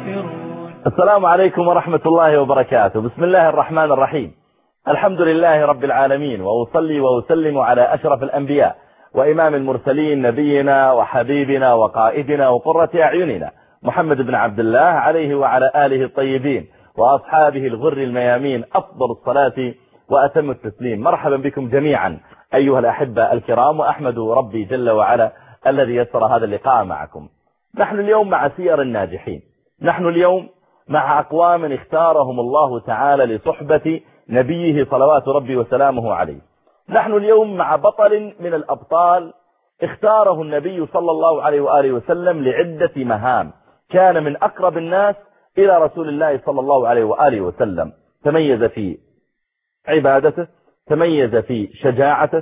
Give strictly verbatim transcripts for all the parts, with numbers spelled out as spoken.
مسافرون. السلام عليكم ورحمة الله وبركاته. بسم الله الرحمن الرحيم. الحمد لله رب العالمين، وأصلي وأسلم على أشرف الأنبياء وإمام المرسلين نبينا وحبيبنا وقائدنا وقرة أعيننا محمد بن عبد الله عليه وعلى آله الطيبين وأصحابه الغر الميامين أفضل الصلاة وأتم التسليم. مرحبا بكم جميعا أيها الأحبة الكرام، وأحمد ربي جل وعلا الذي يسر هذا اللقاء معكم. نحن اليوم مع سير الناجحين، نحن اليوم مع أقوام اختارهم الله تعالى لصحبة نبيه صلوات ربي وسلامه عليه. نحن اليوم مع بطل من الأبطال اختاره النبي صلى الله عليه وآله وسلم لعدة مهام، كان من أقرب الناس إلى رسول الله صلى الله عليه وآله وسلم. تميز في عبادته، تميز في شجاعته،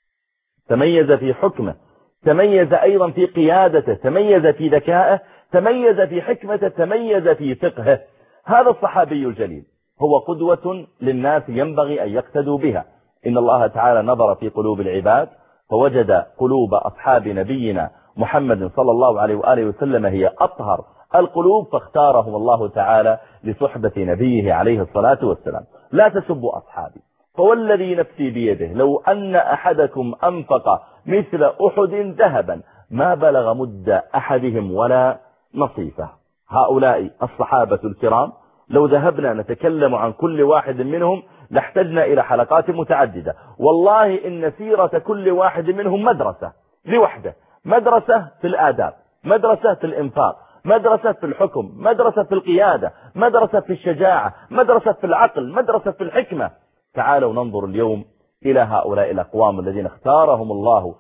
تميز في حكمه، تميز أيضا في قيادته، تميز في ذكائه، تميز في حكمته، تميز في فقهه. هذا الصحابي الجليل هو قدوة للناس ينبغي أن يقتدوا بها. إن الله تعالى نظر في قلوب العباد فوجد قلوب أصحاب نبينا محمد صلى الله عليه وآله وسلم هي أطهر القلوب، فاختارهم الله تعالى لصحبة نبيه عليه الصلاة والسلام. لا تسبوا أصحابي، فوالذي نفسي بيده لو أن أحدكم أنفق مثل أحد ذهبا ما بلغ مد أحدهم ولا نصيفه. هؤلاء الصحابة الكرام لو ذهبنا نتكلم عن كل واحد منهم لاحتجنا إلى حلقات متعددة. والله إن سيرة كل واحد منهم مدرسة لوحده، مدرسة في الآداب، مدرسة في الإنفاق، مدرسة في الحكم، مدرسة في القيادة، مدرسة في الشجاعة، مدرسة في العقل، مدرسة في الحكمة. تعالوا ننظر اليوم إلى هؤلاء الأقوام الذين اختارهم الله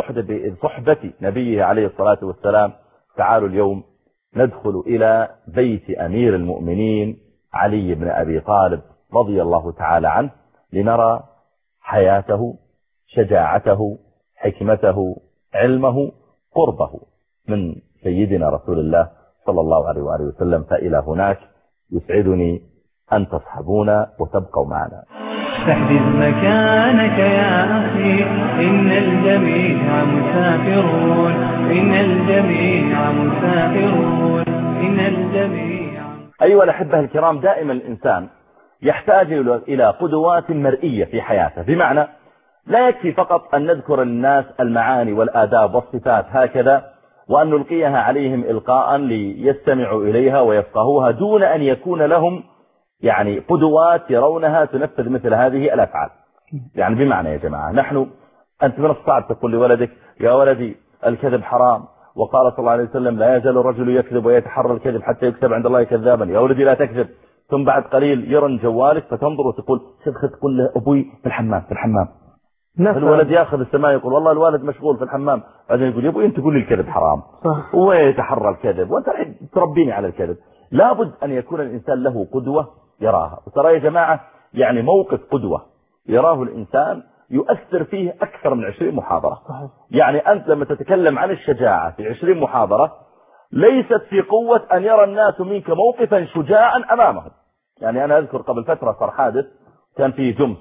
لصحبة نبيه عليه الصلاة والسلام. تعالوا اليوم ندخل إلى بيت أمير المؤمنين علي بن أبي طالب رضي الله تعالى عنه لنرى حياته، شجاعته، حكمته، علمه، قربه من سيدنا رسول الله صلى الله عليه وآله وسلم. فإلى هناك يسعدني أن تصحبونا وتبقوا معنا. تحدث مكانك يا أخي، إن الجميع مسافرون، إن الجميع مسافرون، إن الجميع. أيها الأحبة الكرام، دائما الإنسان يحتاج إلى قدوات مرئية في حياته، بمعنى لا يكفي فقط أن نذكر الناس المعاني والآداب والصفات هكذا وأن نلقيها عليهم إلقاء ليستمعوا إليها ويفقهوها دون أن يكون لهم يعني قدوات يرونها تنفذ مثل هذه الأفعال. يعني بمعنى يا جماعة، نحن أنت من الصعب تقول لولدك يا ولدي الكذب حرام، وقال صلى الله عليه وسلم لا يزال الرجل يكذب ويتحرى الكذب حتى يكتب عند الله كذابا، يا ولدي لا تكذب. ثم بعد قليل يرن جوالك فتنظر وتقول صدق تقول له أبوي في الحمام في الحمام. الولد ياخذ السماء يقول والله الوالد مشغول في الحمام، بعدين يقول يا ابوي انت تقول لي الكذب حرام ويتحرى الكذب وانت تربيني على الكذب. لابد ان يكون الانسان له قدوة يراها. وترى يا جماعة يعني موقف قدوة يراه الانسان يؤثر فيه اكثر من عشرين محاضرة. يعني انت لما تتكلم عن الشجاعة في عشرين محاضرة ليست في قوة ان يرى الناس منك موقفا شجاعا امامهم. يعني انا اذكر قبل فترة صار حادث كان في جمس،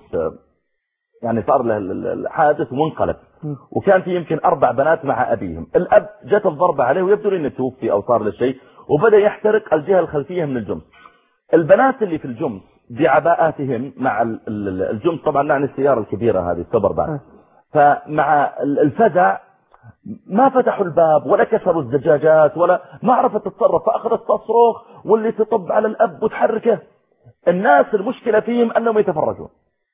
يعني صار له الحادث وانقلب، وكان في يمكن أربع بنات مع أبيهم. الأب جت الضربة عليه ويبدو أنه توفي أو صار له شيء، وبدأ يحترق الجهة الخلفية من الجمس. البنات اللي في الجمس بعباءاتهم مع الجمس، طبعا عن السيارة الكبيرة هذه السوبر بان، فمع الفزع ما فتحوا الباب ولا كسروا الزجاجات ولا ما عرفت تتصرف، فأخذت تصرخ واللي تطب على الأب وتحركه. الناس المشكلة فيهم أنهم يتفرجون.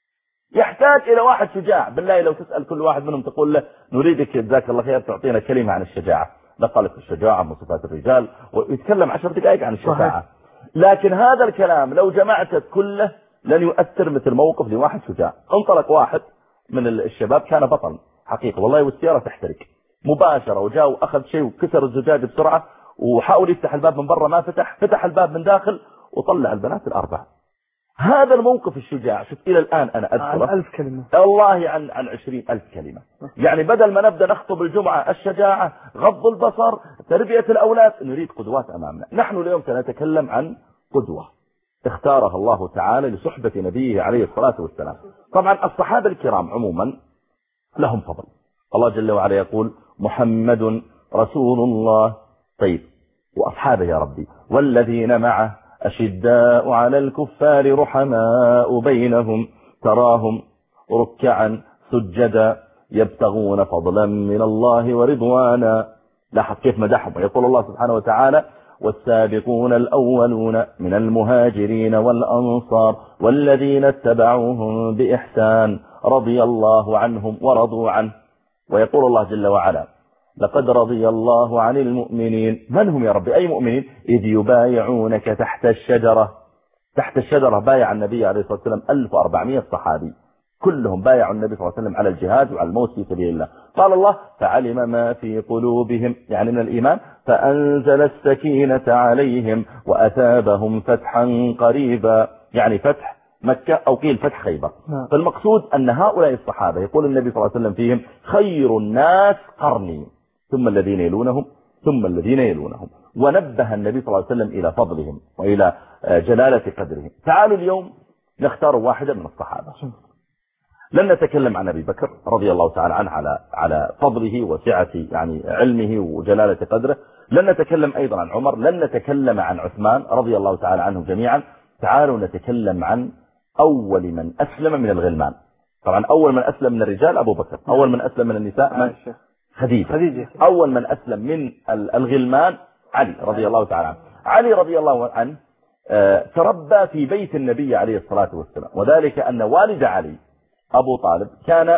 يحتاج إلى واحد شجاع. بالله لو تسأل كل واحد منهم تقول له نريدك جزاك الله خير تعطينا كلمة عن الشجاعة، لقالك الشجاعة من صفات الرجال، ويتكلم عشر دقائق عن الشجاعة. لكن هذا الكلام لو جمعته كله لن يؤثر مثل موقف لواحد شجاع. انطلق واحد من الشباب كان بطل حقيقة والله، والسيارة تحترق مباشرة، وجاء وأخذ شيء وكسر الزجاج بسرعة وحاول يفتح الباب من برا ما فتح، فتح الباب من داخل وطلع البنات الأربعة. هذا الموقف الشجاع. شوف إلى الآن أنا أذكره عن ألف كلمة والله عن عن عشرين ألف كلمة. يعني بدل ما نبدأ نخطب الجمعة الشجاعة، غض البصر، تربية الأولاد، نريد قدوات أمامنا. نحن اليوم سنتكلم عن قدوة اختارها الله تعالى لصحبة نبيه عليه الصلاة والسلام. طبعا الصحابة الكرام عموما لهم فضل. الله جل وعلا يقول محمد رسول الله. طيب وأصحابه يا ربي والذين معه أشداء على الكفار رحماء بينهم تراهم ركعا سجدا يبتغون فضلا من الله ورضوانا. لاحظ كيف مدحهم. يقول الله سبحانه وتعالى والسابقون الأولون من المهاجرين والأنصار والذين اتبعوهم بإحسان رضي الله عنهم ورضوا عنه. ويقول الله جل وعلا لقد رضي الله عن المؤمنين. من هم يا ربي؟ أي مؤمنين؟ إذ يبايعونك تحت الشجرة. تحت الشجرة بايع النبي عليه الصلاة والسلام ألف وأربعمائة صحابي كلهم بايعوا النبي صلى الله عليه وسلم على الجهاد وعلى الموت في سبيل الله. قال الله فعلم ما في قلوبهم يعني من الإيمان فأنزل السكينة عليهم وأثابهم فتحا قريبا يعني فتح مكة أو قيل فتح خيبر. فالمقصود أن هؤلاء الصحابة يقول النبي صلى الله عليه وسلم فيهم خير الناس قرني ثم الذين يلونهم ثم الذين يلونهم. ونبه النبي صلى الله عليه وسلم إلى فضلهم وإلى جلالة قدرهم. تعالوا اليوم نختار واحدا من الصحابة. لن نتكلم عن أبي بكر رضي الله تعالى عنه على على فضله وسعة يعني علمه وجلالة قدره. لن نتكلم أيضا عن عمر. لن نتكلم عن عثمان رضي الله تعالى عنهم جميعا. تعالوا نتكلم عن أول من أسلم من الغلمان. طبعا أول من أسلم من الرجال أبو بكر. أول من أسلم من النساء من خديجة. أول من أسلم من الغلمان علي رضي الله تعالى عنه. علي رضي الله عنه تربى في بيت النبي عليه الصلاة والسلام وذلك أن والد علي أبو طالب كان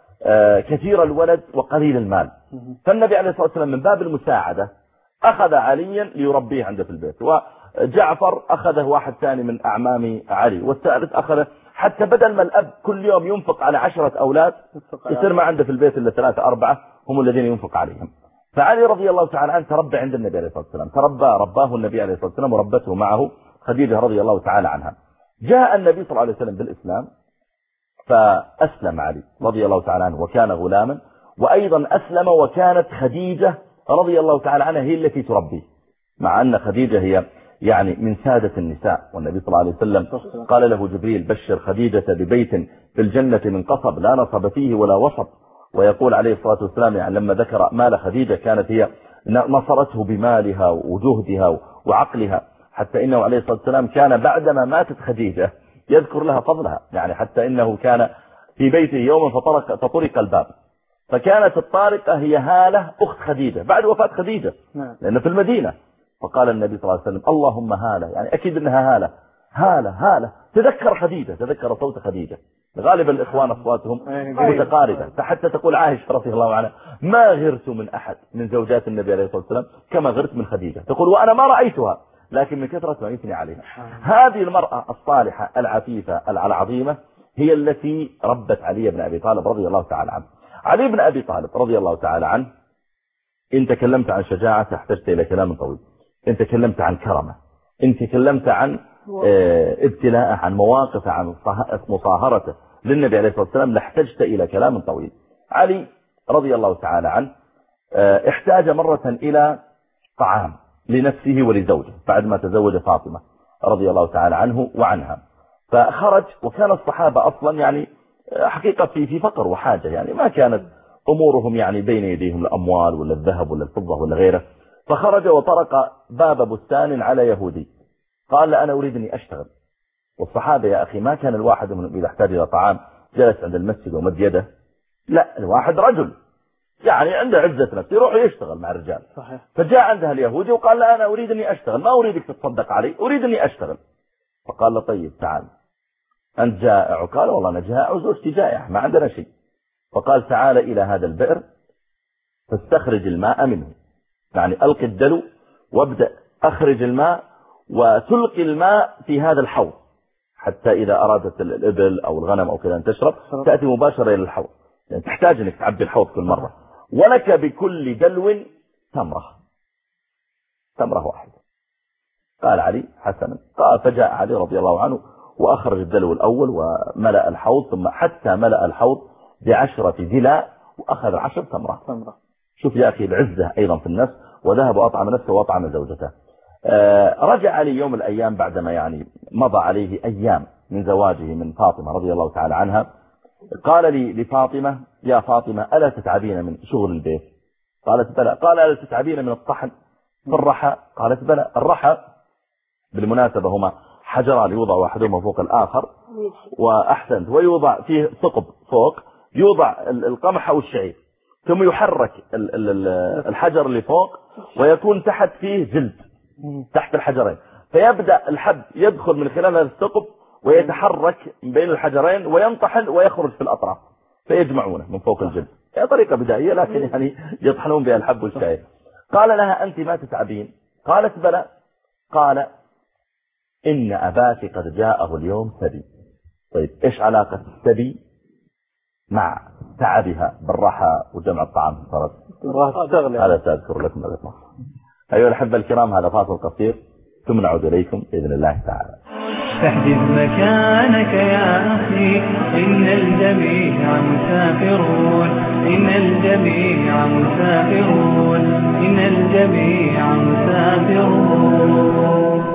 كثير الولد وقليل المال. فالنبي عليه الصلاة والسلام من باب المساعدة أخذ عليا ليربيه عنده في البيت وجعفر أخذه واحد ثاني من أعمام علي والثالث أخذه حتى بدل ما الأب كل يوم ينفق على عشرة أولاد يصير ما عنده في البيت إلا ثلاثة أربعة هم الذين ينفق عليهم. فعلي رضي الله تعالى عنه تربى عند النبي عليه الصلاة والسلام. تربى رباه النبي عليه الصلاة والسلام وربته معه خديجة رضي الله تعالى عنها. جاء النبي صلى الله عليه وسلم بالإسلام فأسلم علي رضي الله تعالى عنه وكان غلاما وأيضا أسلم وكانت خديجة رضي الله تعالى عنها هي التي تربيه مع أن خديجة هي يعني من سادة النساء. والنبي صلى الله عليه وسلم قال له جبريل بشر خديجة ببيت في الجنة من قصب لا نصب فيه ولا وسط. ويقول عليه الصلاة والسلام يعني لما ذكر مال خديجة كانت هي نصرته بمالها وجهدها وعقلها حتى إنه عليه الصلاة والسلام كان بعدما ماتت خديجة يذكر لها فضلها يعني حتى إنه كان في بيته يوما فطرق, فطرق الباب فكانت الطارقة هي هالة أخت خديجة بعد وفاة خديجة لأنه في المدينة. فقال النبي صلى الله عليه وسلم اللهم هالة يعني أكيد أنها هالة هالة هالة تذكر خديجة تذكر صوت خديجة. غالبا الإخوان أصواتهم متقاربة فحتى تقول عائشة رضي الله عنها ما غرت من أحد من زوجات النبي عليه الصلاة والسلام كما غرت من خديجة. تقول وأنا ما رأيتها لكن من كثرة ما يثني عليها. هذه المرأة الصالحة العفيفة العظيمة هي التي ربت علي بن أبي طالب رضي الله تعالى عنه. علي بن أبي طالب رضي الله تعالى عنه إن تكلمت عن شجاعة احتجت إلى كلام طويل. إن تكلمت عن كرمه إن تكلمت عن ابتلاءه عن مواقفه عن مصاهرته للنبي عليه الصلاة والسلام لاحتجت إلى كلام طويل. علي رضي الله تعالى عنه احتاج مرة إلى طعام لنفسه ولزوجه بعد ما تزوج فاطمة رضي الله تعالى عنه وعنها. فخرج وكان الصحابة أصلا يعني حقيقة في في فقر وحاجة يعني ما كانت أمورهم يعني بين يديهم الأموال ولا الذهب ولا الفضة ولا غيره. فخرج وطرق باب بستان على يهودي قال أنا أريد أني أشتغل. والصحابة يا أخي ما كان الواحد منهم إذا احتاج إلى طعام جلس عند المسجد ومد يده لا الواحد رجل يعني عنده عزة نفس يروح يشتغل مع الرجال. صحيح. فجاء عندها اليهودي وقال لا أنا أريد أني أشتغل ما أريدك تتصدق علي أريد أني أشتغل. فقال له طيب تعال أنت جائع. وقال والله أنا جائع وزوجتي جائع ما عندنا شيء. فقال تعال إلى هذا البئر فاستخرج الماء منه يعني ألقي الدلو وابدأ أخرج الماء وتلقي الماء في هذا الحوض حتى إذا أرادت الإبل أو الغنم أو كذا أن تشرب تأتي مباشرة إلى الحوض يعني تحتاج أنك تعبي الحوض كل مرة ولك بكل دلو تمرة تمرة واحدة. قال علي حسنا. قال فجاء علي رضي الله عنه وأخرج الدلو الأول وملأ الحوض ثم حتى ملأ الحوض بعشرة دلاء وأخذ عشر تمرة. شوف يا أخي العزة أيضا في النفس. وذهب وأطعم نفسه وأطعم زوجته. آه رجع علي يوم الأيام بعدما يعني مضى عليه أيام من زواجه من فاطمة رضي الله تعالى عنها. قال لي لفاطمة يا فاطمة ألا تتعبين من شغل البيت؟ قالت بلى. قال ألا تتعبين من الطحن؟ في الرحى؟ قالت بلى. الرحى بالمناسبة هما حجران يوضع واحدهما فوق الآخر، وأحسنت، ويوضع فيه ثقب فوق، يوضع القمح أو الشعير، ثم يحرك الحجر اللي فوق ويكون تحت فيه جلد تحت الحجرين، فيبدأ الحب يدخل من خلال هذا الثقب ويتحرك بين الحجرين وينطحن ويخرج في الأطراف فيجمعونه من فوق الجلد. هي طريقة بدائية لكن يعني يطحنون بها الحب والشعير. قال لها أنت ما تتعبين؟ قالت بلى. قال إن أباك قد جاءه اليوم سبي. طيب إيش علاقة السبي مع تعبها بالرحى وجمع الطعام في الفرد؟ هذا سأذكر لكم بعد مرة. أيها الأحبة الكرام، هذا فاصل قصير ثم نعود إليكم بإذن الله تعالى. احجز مكانك يا أخي، إن الجميع مسافرون، إن الجميع مسافرون، إن الجميع مسافرون.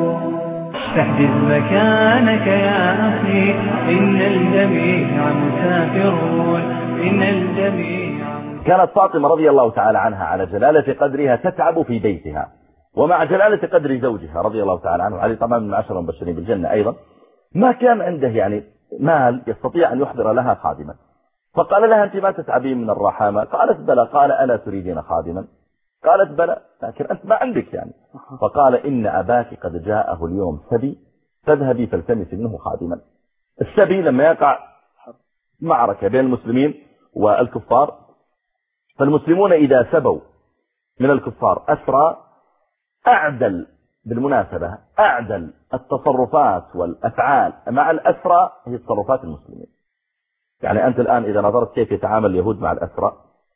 احجز مكانك يا أخي، إن الجميع مسافرون، إن الجميع. كانت فاطمة رضي الله تعالى عنها على جلالة قدرها تتعب في بيتها، ومع جلالة قدر زوجها رضي الله تعالى عنه، علي طبعا من عشر مبشرين بالجنة أيضا، ما كان عنده يعني مال يستطيع أن يحضر لها خادما. فقال لها أنت ما تتعبين من الرحامة؟ قالت بلى. قال ألا تريدين خادما؟ قالت بلى، لكن أنت ما عندك يعني. فقال إن أباك قد جاءه اليوم سبي، فاذهبي فالتمس منه خادما. السبي لما يقع معركة بين المسلمين والكفار، فالمسلمون إذا سبوا من الكفار أسرى، أعدل بالمناسبة أعدل التصرفات والأفعال مع الأسرى هي تصرفات المسلمين. يعني أنت الآن إذا نظرت كيف يتعامل اليهود مع الأسرى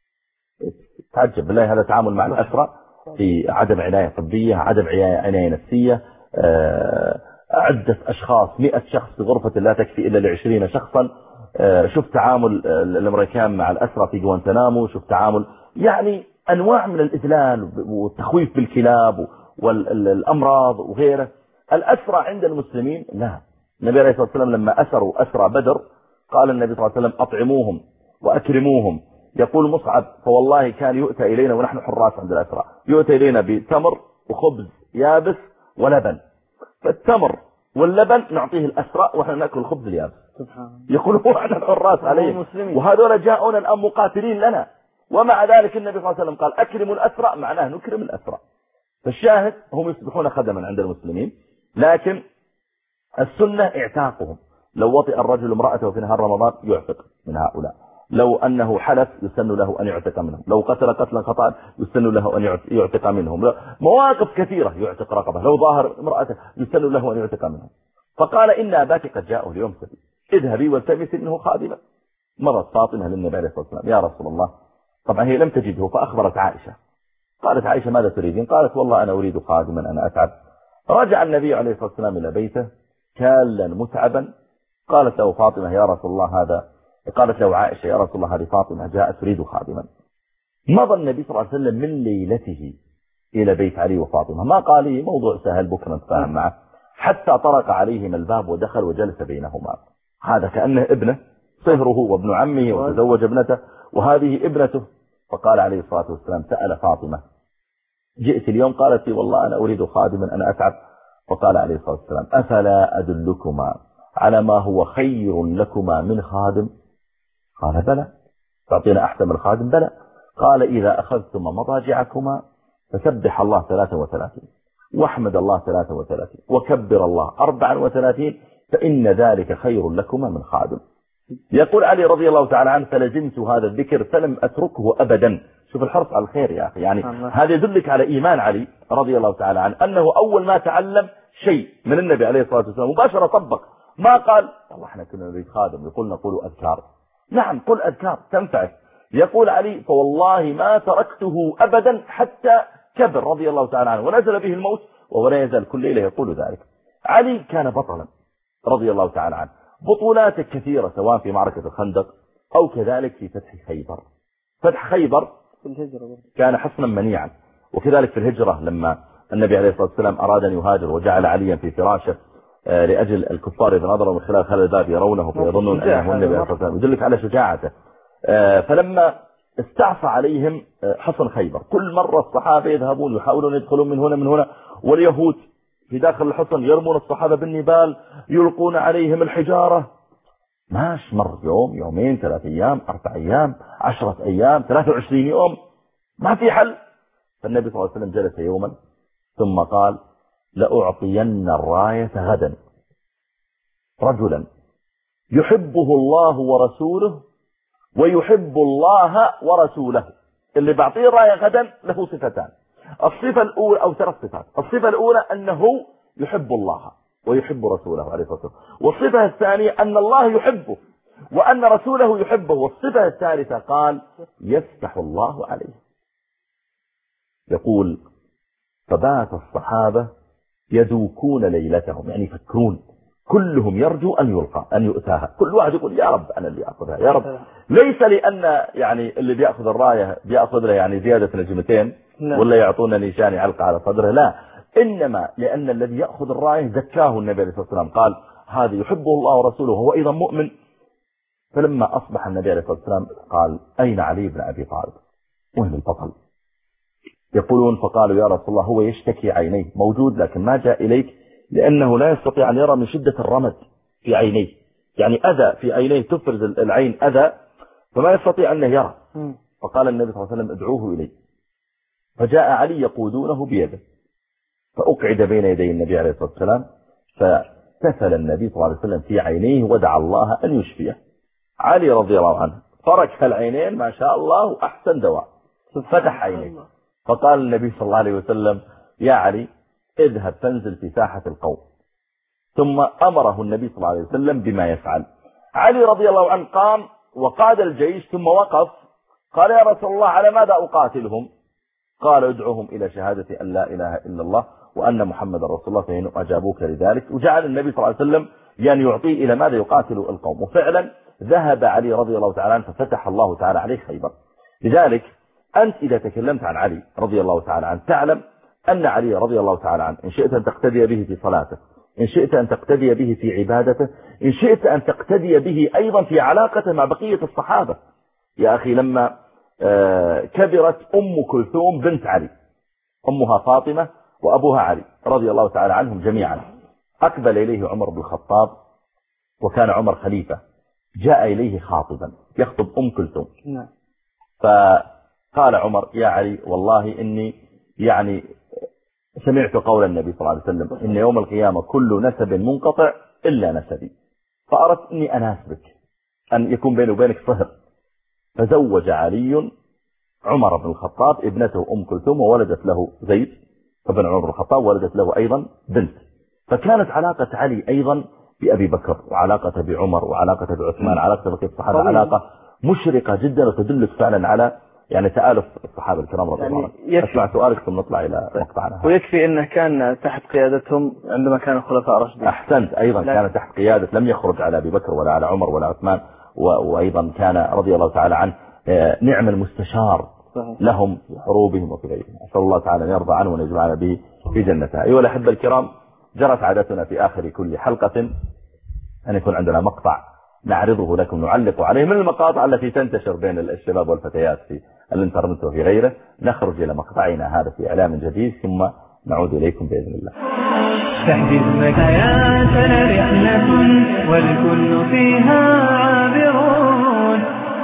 تعجب بالله. هذا تعامل مع الأسرى في عدم عناية طبية، عدم عناية نفسية، عدة أشخاص، مئة شخص في غرفة لا تكفي إلا لعشرين شخصا. شوف تعامل الأمريكان مع الأسرى في جوانتنامو، شوف تعامل يعني أنواع من الإذلال والتخويف بالكلاب والأمراض وغيره. الأسرى عند المسلمين لا. النبي عليه الصلاة والسلام لما أسروا أسرى بدر قال النبي صلى الله عليه وسلم أطعموهم وأكرموهم. يقول مصعب فوالله كان يؤتى إلينا ونحن حراس عند الأسرى، يؤتى إلينا بتمر وخبز يابس ولبن، فالتمر واللبن نعطيه الأسرى ونحن نأكل الخبز اليابس. يقول هو احنا حراس عليه، وهذول جاءونا الآن مقاتلين لنا، ومع ذلك النبي صلى الله عليه وسلم قال أكرموا الأسرى، معناه نكرم الأسرى. فالشاهد هم يصبحون خدما عند المسلمين، لكن السنة اعتاقهم. لو وطئ الرجل امرأته في نهار رمضان يعتق من هؤلاء، لو أنه حلف يسن له أن يعتق منهم، لو قتل قتلا خطأ يسن له أن يعتق منهم، مواقف كثيرة يعتق رقبة، لو ظاهر امرأته يسن له أن يعتق منهم. فقال إن أباك قد جاءه اليوم سبي، اذهبي والتمسي منه خادما. مضت فاطمة للنبي عليه الصلاة والسلام يا رسول الله. طبعا هي لم تجده فأخبرت عائشة. قالت عائشة ماذا تريدين؟ قالت والله أنا أريد خادما أنا أتعب. رجع النبي عليه الصلاة والسلام إلى بيته كالا متعبا. قالت له فاطمة يا رسول الله هذا، قالت له عائشة يا رسول الله هذه فاطمة جاءت تريد خادما. مضى النبي صلى الله عليه وسلم من ليلته إلى بيت علي وفاطمة، ما قال لي موضوع سهل بكرة نتفاهم معه، حتى طرق عليهما الباب ودخل وجلس بينهما. هذا كأنه ابنه، صهره وابن عمه وتزوج ابنته وهذه ابنته. فقال عليه الصلاة والسلام سأل فاطمة جئت اليوم؟ قالت لي والله أنا أريد خادما أنا أتعب. فقال عليه الصلاة والسلام أفلا أدلكما على ما هو خير لكما من خادم؟ قال بلى. تعطينا أحسن من الخادم؟ بلى. قال إذا أخذتما مضاجعكما فسبح الله ثلاثة وثلاثين واحمد الله ثلاثة وثلاثين وكبر الله أربعا وثلاثين فإن ذلك خير لكما من خادم. يقول علي رضي الله تعالى عنه فلزمت هذا الذكر فلم أتركه أبدا. شوف الحرص على الخير يا أخي، يعني هذا يدلك على إيمان علي رضي الله تعالى عنه، أنه أول ما تعلم شيء من النبي عليه الصلاة والسلام مباشرة طبق. ما قال والله احنا كنا نريد خادم، يقول نقول أذكار. نعم قل أذكار تنفع. يقول علي فوالله ما تركته أبدا حتى كبر رضي الله تعالى عنه ونزل به الموت وهو لا يزال كل ليلة يقول ذلك. علي كان بطلا رضي الله تعالى عنه، بطولاته كثيرة سواء في معركة الخندق أو كذلك في فتح خيبر. فتح خيبر كان حصنا منيعا، وكذلك في الهجرة لما النبي عليه الصلاة والسلام أراد أن يهاجر وجعل عليا في فراشه لأجل الكفار إذا نظروا من خلال خلال الباب يرونه فيظنون أنه النبي عليه الصلاة والسلام، يدلك على شجاعته. فلما استعصى عليهم حصن خيبر. كل مرة الصحابة يذهبون يحاولون يدخلون من هنا من هنا، واليهود في داخل الحصن يرمون الصحابة بالنبال، يلقون عليهم الحجارة. ماش مر يوم يومين ثلاث أيام أربع أيام عشرة أيام ثلاثة وعشرين يوم ما في حل. فالنبي صلى الله عليه وسلم جلس يوما ثم قال لأعطين الراية غدا رجلا يحبه الله ورسوله ويحب الله ورسوله. اللي بعطيه الراية غدا له صفتان، الصفة الأولى أو ثلاث صفات. الصفة الأولى أنه يحب الله ويحب رسوله عليه الصلاة والسلام، والصفة الثانية أن الله يحبه وأن رسوله يحبه، والصفة الثالثة قال يفتح الله عليه. يقول فبات الصحابة يدوكون ليلتهم، يعني يفكرون، كلهم يرجو أن يلقى أن يؤتاها، كل واحد يقول يا رب أنا اللي أخذها يا رب. ليس لأن يعني اللي بيأخذ الراية بيأخذ له يعني زيادة نجمتين ولا يعطونا نيشان يعلق على صدره، لا، إنما لأن الذي يأخذ الراية زكاه النبي عليه الصلاة والسلام، قال هذا يحبه الله ورسوله وهو أيضا مؤمن. فلما أصبح النبي عليه الصلاة والسلام قال أين علي بن أبي طالب وين البطل؟ يقولون فقالوا يا رسول الله هو يشتكي عينيه، موجود لكن ما جاء إليك لأنه لا يستطيع أن يرى من شدة الرمد في عينيه، يعني أذى في عينيه تفرز العين أذى فما يستطيع أن يرى. فقال النبي صلى الله عليه وسلم ادعوه إليه، فجاء علي يقودونه بيده، فأقعد بين يدي النبي عليه الصلاة والسلام، فتسل النبي صلى الله عليه وسلم في عينيه ودعا الله أن يشفيه. علي رضي الله عنه فرك العينين ما شاء الله وأحسن دواء، فتح عينيه. فقال النبي صلى الله عليه وسلم يا علي اذهب فانزل في ساحة القوم. ثم أمره النبي صلى الله عليه وسلم بما يفعل. علي رضي الله عنه قام وقاد الجيش ثم وقف، قال يا رسول الله على ماذا أقاتلهم؟ قال ادعوهم إلى شهادة أن لا إله إلا الله وأن محمد رسول الله فإن أجابوك لذلك. وجعل النبي صلى الله عليه وسلم يعني يعطيه إلى ماذا يقاتل القوم، وفعلا ذهب علي رضي الله تعالى عنه ففتح الله تعالى عليه خيبر. لذلك أنت إذا تكلمت عن علي رضي الله تعالى عنه تعلم أن علي رضي الله تعالى عنه إن شئت أن تقتدي به في صلاته، إن شئت أن تقتدي به في عبادته، إن شئت أن تقتدي به أيضا في علاقته مع بقية الصحابة. يا أخي لما كبرت أم كلثوم بنت علي، أمها فاطمة وأبوها علي رضي الله تعالى عنهم جميعا، أقبل إليه عمر بن الخطاب وكان عمر خليفة، جاء إليه خاطبا يخطب أم كلثوم. فقال عمر يا علي والله إني يعني سمعت قول النبي صلى الله عليه وسلم إن يوم القيامة كل نسب منقطع إلا نسبي، فأردت أني أناسبك أن يكون بيني وبينك صهر. فزوج علي عمر بن الخطاب ابنته أم كلثوم وولدت له زيد ابن عمر بن الخطاب، ولدت له أيضا بنت. فكانت علاقة علي أيضا بأبي بكر وعلاقة بعمر وعلاقة بعثمان، علاقة بقية الصحابة علاقة مشرقة جدا وتدلك فعلا على يعني تآلف الصحابة الكرام رضي الله عنهم. أسمع سؤالك ثم نطلع إلى مقطعنا. ويكفي أنه كان تحت قيادتهم عندما كانوا خلفاء راشدين. أحسنت، أيضا لا. كان تحت قيادة، لم يخرج على أبي بكر ولا على عمر ولا عثمان، وأيضا كان رضي الله تعالى عنه نعم المستشار لهم في حروبهم وفي غيرهم. أسأل الله تعالى أن يرضى عنه ونجمعنا به في جنته. أيها الأحبة الكرام، جرت عادتنا في آخر كل حلقة أن يكون عندنا مقطع نعرضه لكم نعلق عليه من المقاطع التي تنتشر بين الشباب والفتيات في الانترنت وفي غيره. نخرج إلى مقطعنا هذا في إعلام جديد ثم نعود إليكم بإذن الله. تحدث حياتنا رحلة والكل فيها عابرون،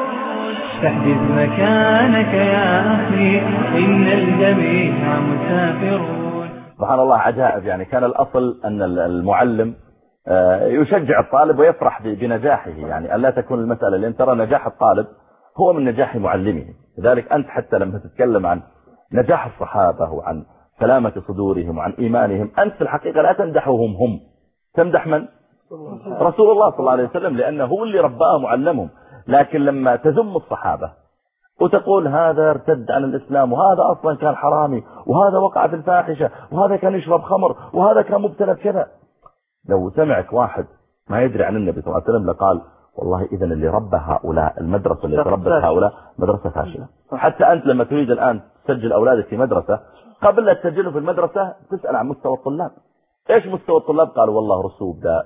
تحدث مكانك يا أخي إن الجميع مسافرون. سبحان الله عجائب، يعني كان الأصل أن المعلم يشجع الطالب ويفرح بنجاحه، يعني ألا تكون المسألة لأن ترى نجاح الطالب هو من نجاح معلمه. لذلك أنت حتى لما تتكلم عن نجاح الصحابة وعن سلامة صدورهم وعن إيمانهم، أنت في الحقيقة لا تمدحهم هم، تمدح من؟ رسول الله صلى الله عليه وسلم، لأنه هو اللي رباهم وعلمهم. لكن لما تذم الصحابة وتقول هذا ارتد عن الإسلام وهذا أصلا كان حرامي وهذا وقع في الفاحشة وهذا كان يشرب خمر وهذا كان مبتلى بكذا، لو سمعك واحد ما يدري عن النبي صلى الله عليه وسلم لقال والله إذا اللي ربى هؤلاء، المدرسة اللي تربت هؤلاء مدرسة فاشلة. حتى أنت لما تريد الآن تسجل أولادك في مدرسة، قبل لا تسجله في المدرسة تسأل عن مستوى الطلاب. إيش مستوى الطلاب؟ قالوا والله رسوب دائم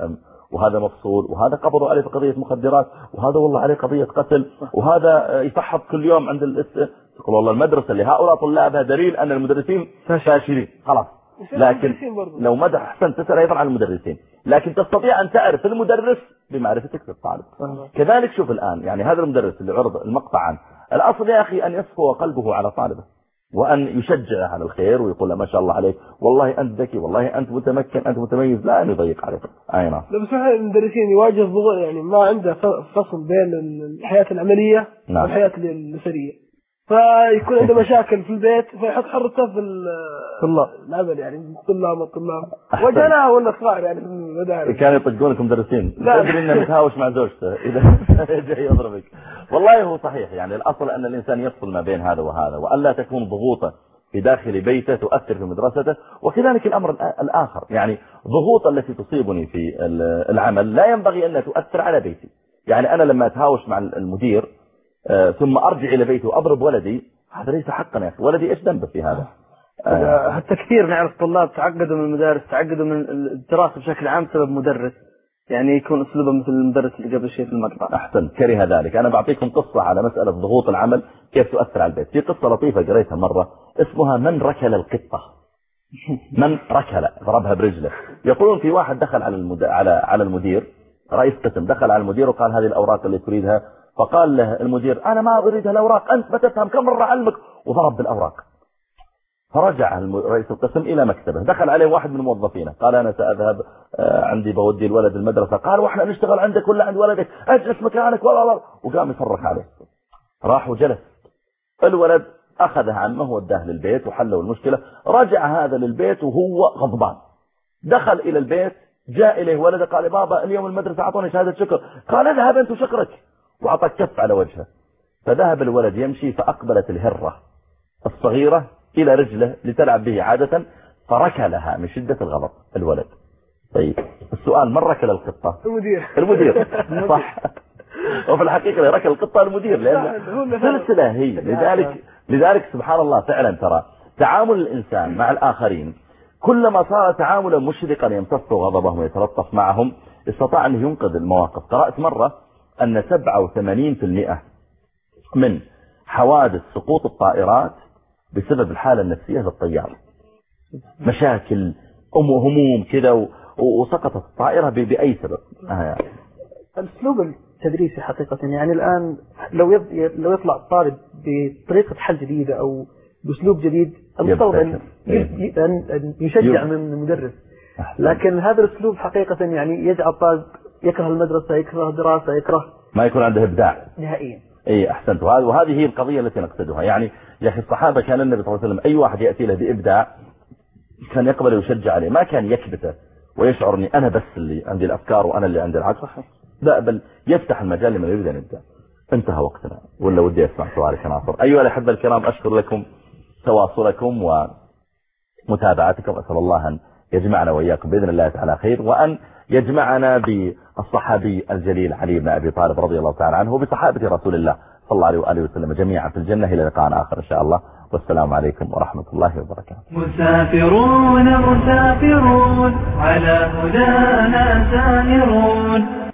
وهذا مفصول، وهذا قبضوا عليه في قضية مخدرات، وهذا والله عليه قضية قتل، وهذا يفحط كل يوم عند الاس يقول والله المدرسة لهؤلاء طلابها دليل أن المدرسين فاشلين. خلاص. لكن لو مدح أحسن تسأل أيضا عن المدرسين، لكن تستطيع أن تعرف المدرس بمعرفتك للطالب. كذلك شوف الآن يعني هذا المدرس اللي عرض المقطع عنه، الأصل يا أخي أن يصفو قلبه على طالبه وأن يشجعه على الخير ويقول له ما شاء الله عليك، والله أنت ذكي، والله أنت متمكن، أنت متميز، لا أن يضيق عليك. أي نعم. بس المدرسين يواجه ضغط، يعني ما عنده فصل بين الحياة العملية نعم. والحياة الأسرية، فيكون عنده مشاكل في البيت فيحط حرته في العمل، يعني الطلاب والطلاب وجناه ولا صغار يعني في المدارس كانوا يطقونكم مدرسين تدري انه متهاوش مع زوجته اذا جاي يضربك. والله هو صحيح، يعني الاصل ان الانسان يفصل ما بين هذا وهذا، والا تكون ضغوطه في داخل بيته تؤثر في مدرسته. وكذلك الامر الاخر، يعني ضغوط التي تصيبني في العمل لا ينبغي ان تؤثر على بيتي. يعني انا لما اتهاوش مع المدير ثم ارجع الى بيتي واضرب ولدي، هذا ليس حقا يا اخي. ولدي ايش ذنبه في هذا؟ آه حتى كثير نعرف طلاب تعقدوا من المدارس، تعقدوا من الدراسة بشكل عام بسبب مدرس، يعني يكون اسلوبه مثل المدرس اللي قبل شيء في المقطع. احسن، كره ذلك. انا بعطيكم قصة على مسألة ضغوط العمل كيف تؤثر على البيت. في قصة لطيفة قريتها مرة اسمها من ركل القطة. من ركل ضربها برجله. يقولون في واحد دخل على المد... على على المدير، رئيس قسم دخل على المدير وقال هذه الاوراق اللي تريدها، فقال له المدير انا ما اريد هالاوراق، انت ما تفهم، كم مرة علمك، وضرب بالاوراق. فرجع رئيس القسم الى مكتبه، دخل عليه واحد من موظفينه قال انا ساذهب عندي بودي الولد المدرسة، قال واحنا نشتغل عندك ولا عند ولدك، اجلس مكانك ولا لا، وقام يصرخ عليه. راح وجلس الولد، اخذ عمه وداه للبيت وحلوا المشكلة. رجع هذا للبيت وهو غضبان، دخل الى البيت، جاء اليه ولده قال بابا اليوم المدرسة اعطوني شهادة شكر، قال اذهب انت وشكرك، وعطى كف على وجهه. فذهب الولد يمشي، فاقبلت الهرة الصغيرة الى رجله لتلعب به عادة، فركلها من شدة الغضب الولد. طيب السؤال، من ركل القطة؟ المدير. المدير صح. وفي الحقيقة ركل القطة المدير، لأن سلسلة هي. لذلك لذلك سبحان الله فعلا ترى تعامل الإنسان مع الآخرين كلما صار تعاملا مشرقا يمتص غضبهم ويتلطف معهم استطاع أن ينقذ المواقف. قرأت مرة أن سبعة وثمانين بالمئة من حوادث سقوط الطائرات بسبب الحالة النفسية للطيار، مشاكل أم هموم كذا وسقطت الطائرة بأي سبب. آه يعني. الأسلوب التدريسي حقيقة، يعني الآن لو لو يطلع طالب بطريقة حل جديدة أو بأسلوب جديد، المفترض أن يشجع من المدرس، لكن هذا الأسلوب حقيقة يعني يجعل الطالب يكره المدرسة، يكره الدراسة، يكره، ما يكون عنده إبداع نهائيا. اي احسنت. وهذه هي القضية التي نقصدها. يعني يا اخي الصحابة كان النبي صلى الله عليه وسلم اي واحد يأتي له بإبداع كان يقبل ويشجع عليه، ما كان يكبته ويشعر اني انا بس اللي عندي الافكار وانا اللي عندي العقل، لا بل يفتح المجال لمن يريد ان يبدع. انتهى وقتنا، ولا ودي اسمع سؤالك يا ناصر. ايها الاحبه الكرام، اشكر لكم تواصلكم ومتابعتكم، اسال الله ان يجمعنا واياكم باذن الله تعالى خير، وان يجمعنا بالصحابي الجليل علي بن ابي طالب رضي الله تعالى عنه وبصحابه رسول الله صلى الله عليه واله وسلم جميعا في الجنه. الى لقاء اخر ان شاء الله، والسلام عليكم ورحمه الله وبركاته. مسافرون مسافرون على هدانا سائرون.